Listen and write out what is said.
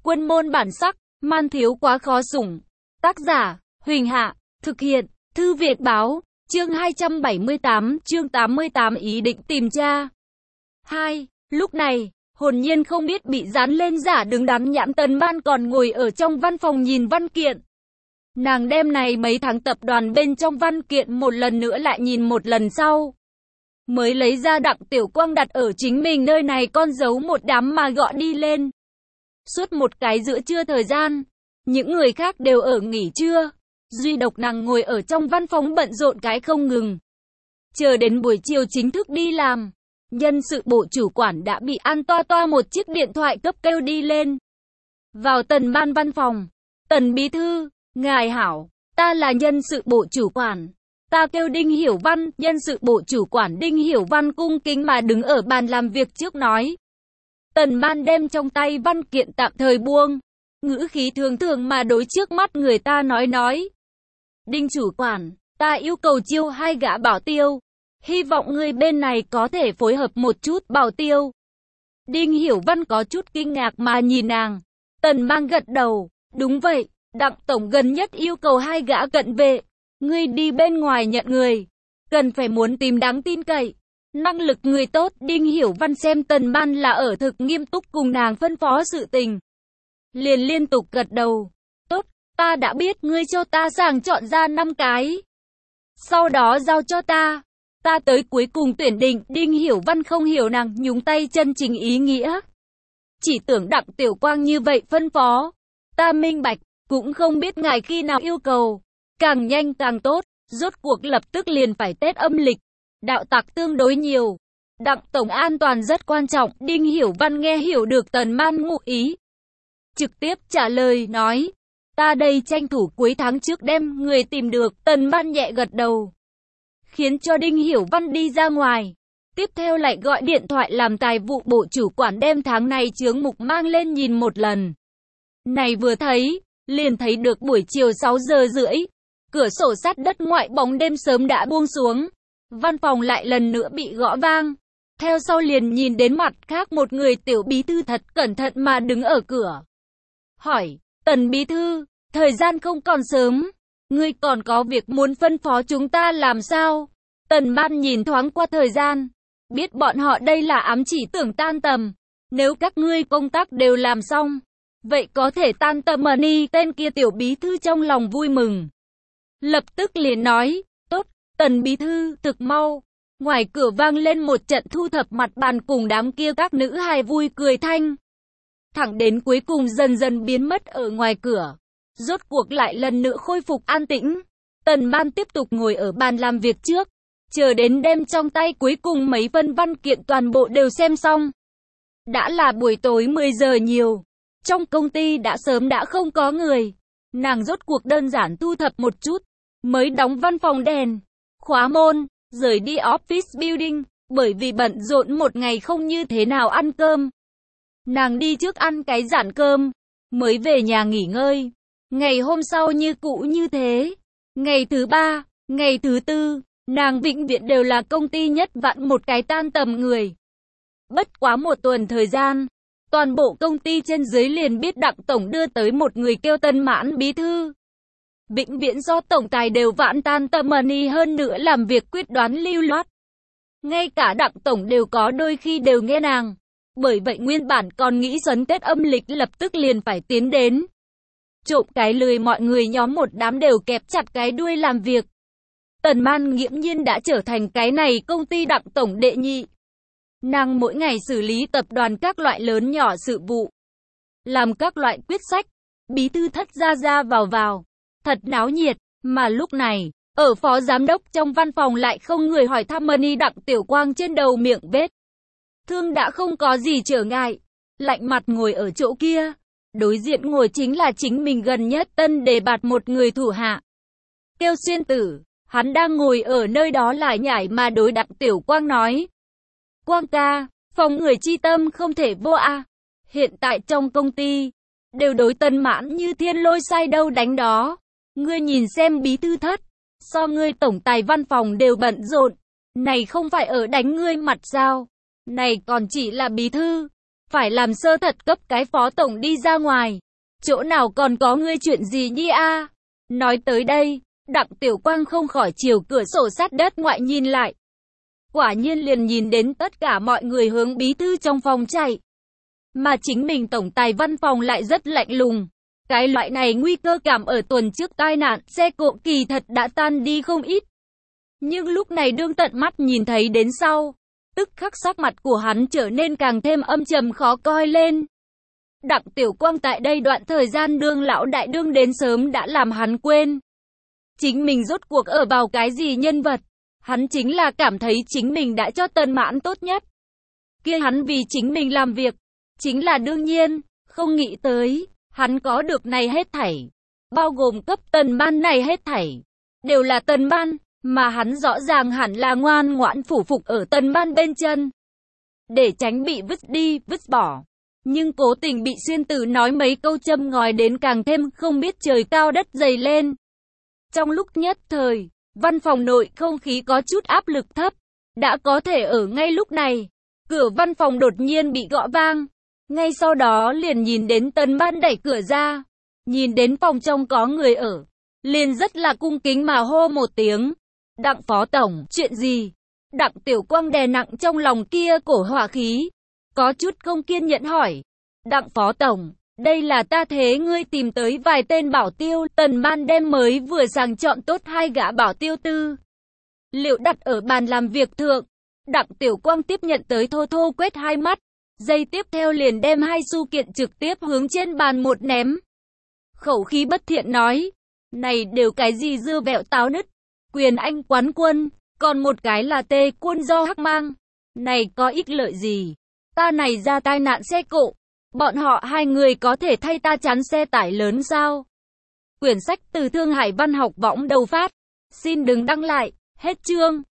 Quân môn bản sắc, man thiếu quá khó sủng. Tác giả, Huỳnh Hạ, thực hiện, Thư viện báo, chương 278, chương 88 ý định tìm cha. 2. Lúc này, hồn nhiên không biết bị dán lên giả đứng đắn nhãn Tần Ban còn ngồi ở trong văn phòng nhìn văn kiện. Nàng đem này mấy tháng tập đoàn bên trong văn kiện một lần nữa lại nhìn một lần sau. Mới lấy ra Đặng Tiểu Quang đặt ở chính mình nơi này con dấu một đám mà gọi đi lên. Suốt một cái giữa trưa thời gian, những người khác đều ở nghỉ trưa. Duy độc nàng ngồi ở trong văn phòng bận rộn cái không ngừng. Chờ đến buổi chiều chính thức đi làm, nhân sự bộ chủ quản đã bị An Toa Toa một chiếc điện thoại cấp kêu đi lên. Vào Tần Ban văn phòng, Tần bí thư, ngài hảo, ta là nhân sự bộ chủ quản. Ta kêu Đinh Hiểu Văn, nhân sự bộ chủ quản Đinh Hiểu Văn cung kính mà đứng ở bàn làm việc trước nói. Tần Ban đem trong tay văn kiện tạm thời buông, ngữ khí thường thường mà đối trước mắt người ta nói. Đinh chủ quản, ta yêu cầu chiêu 2 gã bảo tiêu. Hy vọng người bên này có thể phối hợp một chút bảo tiêu. Đinh Hiểu Văn có chút kinh ngạc mà nhìn nàng. Tần Ban gật đầu, đúng vậy, Đặng tổng gần nhất yêu cầu 2 gã cận vệ. Ngươi đi bên ngoài nhận người, cần phải muốn tìm đáng tin cậy, năng lực người tốt. Đinh Hiểu Văn xem Tần Ban là ở thực nghiêm túc cùng nàng phân phó sự tình, liền liên tục gật đầu. Tốt, ta đã biết, ngươi cho ta sàng chọn ra 5 cái. Sau đó giao cho ta tới cuối cùng tuyển định. Đinh Hiểu Văn không hiểu nàng nhúng tay chân chính ý nghĩa. Chỉ tưởng Đặng Tiểu Quang như vậy phân phó. Ta minh bạch, cũng không biết ngài khi nào yêu cầu. Càng nhanh càng tốt, rốt cuộc lập tức liền phải Tết âm lịch. Đạo tặc tương đối nhiều. Đặng tổng an toàn rất quan trọng. Đinh Hiểu Văn nghe hiểu được Tần Ban ngụ ý. Trực tiếp trả lời nói. Ta đây tranh thủ cuối tháng trước đem người tìm được. Tần Ban nhẹ gật đầu, khiến cho Đinh Hiểu Văn đi ra ngoài. Tiếp theo lại gọi điện thoại làm tài vụ bộ chủ quản đem tháng này chướng mục mang lên nhìn một lần. Này vừa thấy, liền thấy được buổi chiều 6 giờ rưỡi. Cửa sổ sắt đất ngoại bóng đêm sớm đã buông xuống. Văn phòng lại lần nữa bị gõ vang. Theo sau liền nhìn đến mặt khác một người tiểu bí thư thật cẩn thận mà đứng ở cửa. Hỏi, Tần bí thư, thời gian không còn sớm. Ngươi còn có việc muốn phân phó chúng ta làm sao? Tần Ban nhìn thoáng qua thời gian. Biết bọn họ đây là ám chỉ tưởng tan tầm. Nếu các ngươi công tác đều làm xong, vậy có thể tan tầm mà đi. Tên kia tiểu bí thư trong lòng vui mừng, lập tức liền nói, tốt, Tần bí thư, thực mau. Ngoài cửa vang lên một trận thu thập mặt bàn cùng đám kia các nữ hài vui cười thanh. Thẳng đến cuối cùng dần dần biến mất ở ngoài cửa. Rốt cuộc lại lần nữa khôi phục an tĩnh. Tần Ban tiếp tục ngồi ở bàn làm việc trước, chờ đến đêm trong tay cuối cùng mấy phân văn kiện toàn bộ đều xem xong. Đã là buổi tối 10 giờ nhiều. Trong công ty đã sớm đã không có người. Nàng rốt cuộc đơn giản thu thập một chút, mới đóng văn phòng đèn, khóa môn, rời đi office building, bởi vì bận rộn một ngày không như thế nào ăn cơm. Nàng đi trước ăn cái giản cơm, mới về nhà nghỉ ngơi. Ngày hôm sau như cũ như thế. Ngày thứ 3, ngày thứ 4, nàng vĩnh viễn đều là công ty nhất vạn một cái tan tầm người. Bất quá một tuần thời gian, toàn bộ công ty trên dưới liền biết Đặng tổng đưa tới một người kêu Tần Mãn bí thư. Vĩnh viễn do tổng tài đều vãn tan tầm money, hơn nữa làm việc quyết đoán lưu loát. Ngay cả Đặng tổng đều có đôi khi đều nghe nàng. Bởi vậy nguyên bản còn nghĩ xuân Tết âm lịch lập tức liền phải tiến đến. Trộm cái lười mọi người nhóm một đám đều kẹp chặt cái đuôi làm việc. Tần Man nghiễm nhiên đã trở thành cái này công ty Đặng tổng đệ nhị. Nàng mỗi ngày xử lý tập đoàn các loại lớn nhỏ sự vụ, làm các loại quyết sách, bí thư thất ra vào, thật náo nhiệt. Mà lúc này, ở phó giám đốc trong văn phòng lại không người hỏi thăm money. Đặng Tiểu Quang trên đầu miệng vết thương đã không có gì trở ngại, lạnh mặt ngồi ở chỗ kia. Đối diện ngồi chính là chính mình gần nhất tân đề bạt một người thủ hạ, kêu Xuyên Tử. Hắn đang ngồi ở nơi đó lại nhảy mà đối Đặng Tiểu Quang nói. Quang ca, phòng người chi tâm không thể vô a. Hiện tại trong công ty, đều đối Tần Mãn như thiên lôi sai đâu đánh đó. Ngươi nhìn xem bí thư thất, so ngươi tổng tài văn phòng đều bận rộn. Này không phải ở đánh ngươi mặt sao? Này còn chỉ là bí thư. Phải làm sơ thật cấp cái phó tổng đi ra ngoài. Chỗ nào còn có ngươi chuyện gì nhi a? Nói tới đây, Đặng Tiểu Quang không khỏi chiều cửa sổ sát đất ngoại nhìn lại. Quả nhiên liền nhìn đến tất cả mọi người hướng bí thư trong phòng chạy. Mà chính mình tổng tài văn phòng lại rất lạnh lùng. Cái loại này nguy cơ cảm ở tuần trước tai nạn xe cộ kỳ thật đã tan đi không ít. Nhưng lúc này đương tận mắt nhìn thấy đến sau, tức khắc sắc mặt của hắn trở nên càng thêm âm trầm khó coi lên. Đặng Tiểu Quang tại đây đoạn thời gian đương lão đại đương đến sớm đã làm hắn quên. Chính mình rốt cuộc ở vào cái gì nhân vật. Hắn chính là cảm thấy chính mình đã cho Tần Mãn tốt nhất. Kia hắn vì chính mình làm việc, chính là đương nhiên, không nghĩ tới, hắn có được này hết thảy. Bao gồm cấp Tần Ban này hết thảy, đều là Tần Ban, mà hắn rõ ràng hẳn là ngoan ngoãn phủ phục ở Tần Ban bên chân. Để tránh bị vứt đi, vứt bỏ. Nhưng cố tình bị Xuyên Tử nói mấy câu châm ngòi đến càng thêm không biết trời cao đất dày lên. Trong lúc nhất thời, văn phòng nội không khí có chút áp lực thấp. Đã có thể ở ngay lúc này, cửa văn phòng đột nhiên bị gõ vang. Ngay sau đó liền nhìn đến Tần Ban đẩy cửa ra. Nhìn đến phòng trong có người ở. Liền rất là cung kính mà hô một tiếng. Đặng phó tổng, chuyện gì? Đặng Tiểu Quang đè nặng trong lòng kia cổ hỏa khí. Có chút không kiên nhẫn hỏi. Đặng phó tổng, đây là ta thế ngươi tìm tới vài tên bảo tiêu. Tần Ban đem mới vừa sàng chọn tốt 2 gã bảo tiêu tư liệu đặt ở bàn làm việc thượng. Đặng Tiểu Quang tiếp nhận tới thô thô quét 2 mắt. Giây tiếp theo liền đem 2 xu kiện trực tiếp hướng trên bàn một ném. Khẩu khí bất thiện nói. Này đều cái gì dưa vẹo táo nứt. Quyền Anh quán quân. Còn một cái là tê quân do Hắc mang. Này có ích lợi gì? Ta này ra tai nạn xe cộ. Bọn họ 2 người có thể thay ta chắn xe tải lớn sao? Quyển sách từ Thương Hải Văn học võng đầu phát. Xin đừng đăng lại. Hết chương.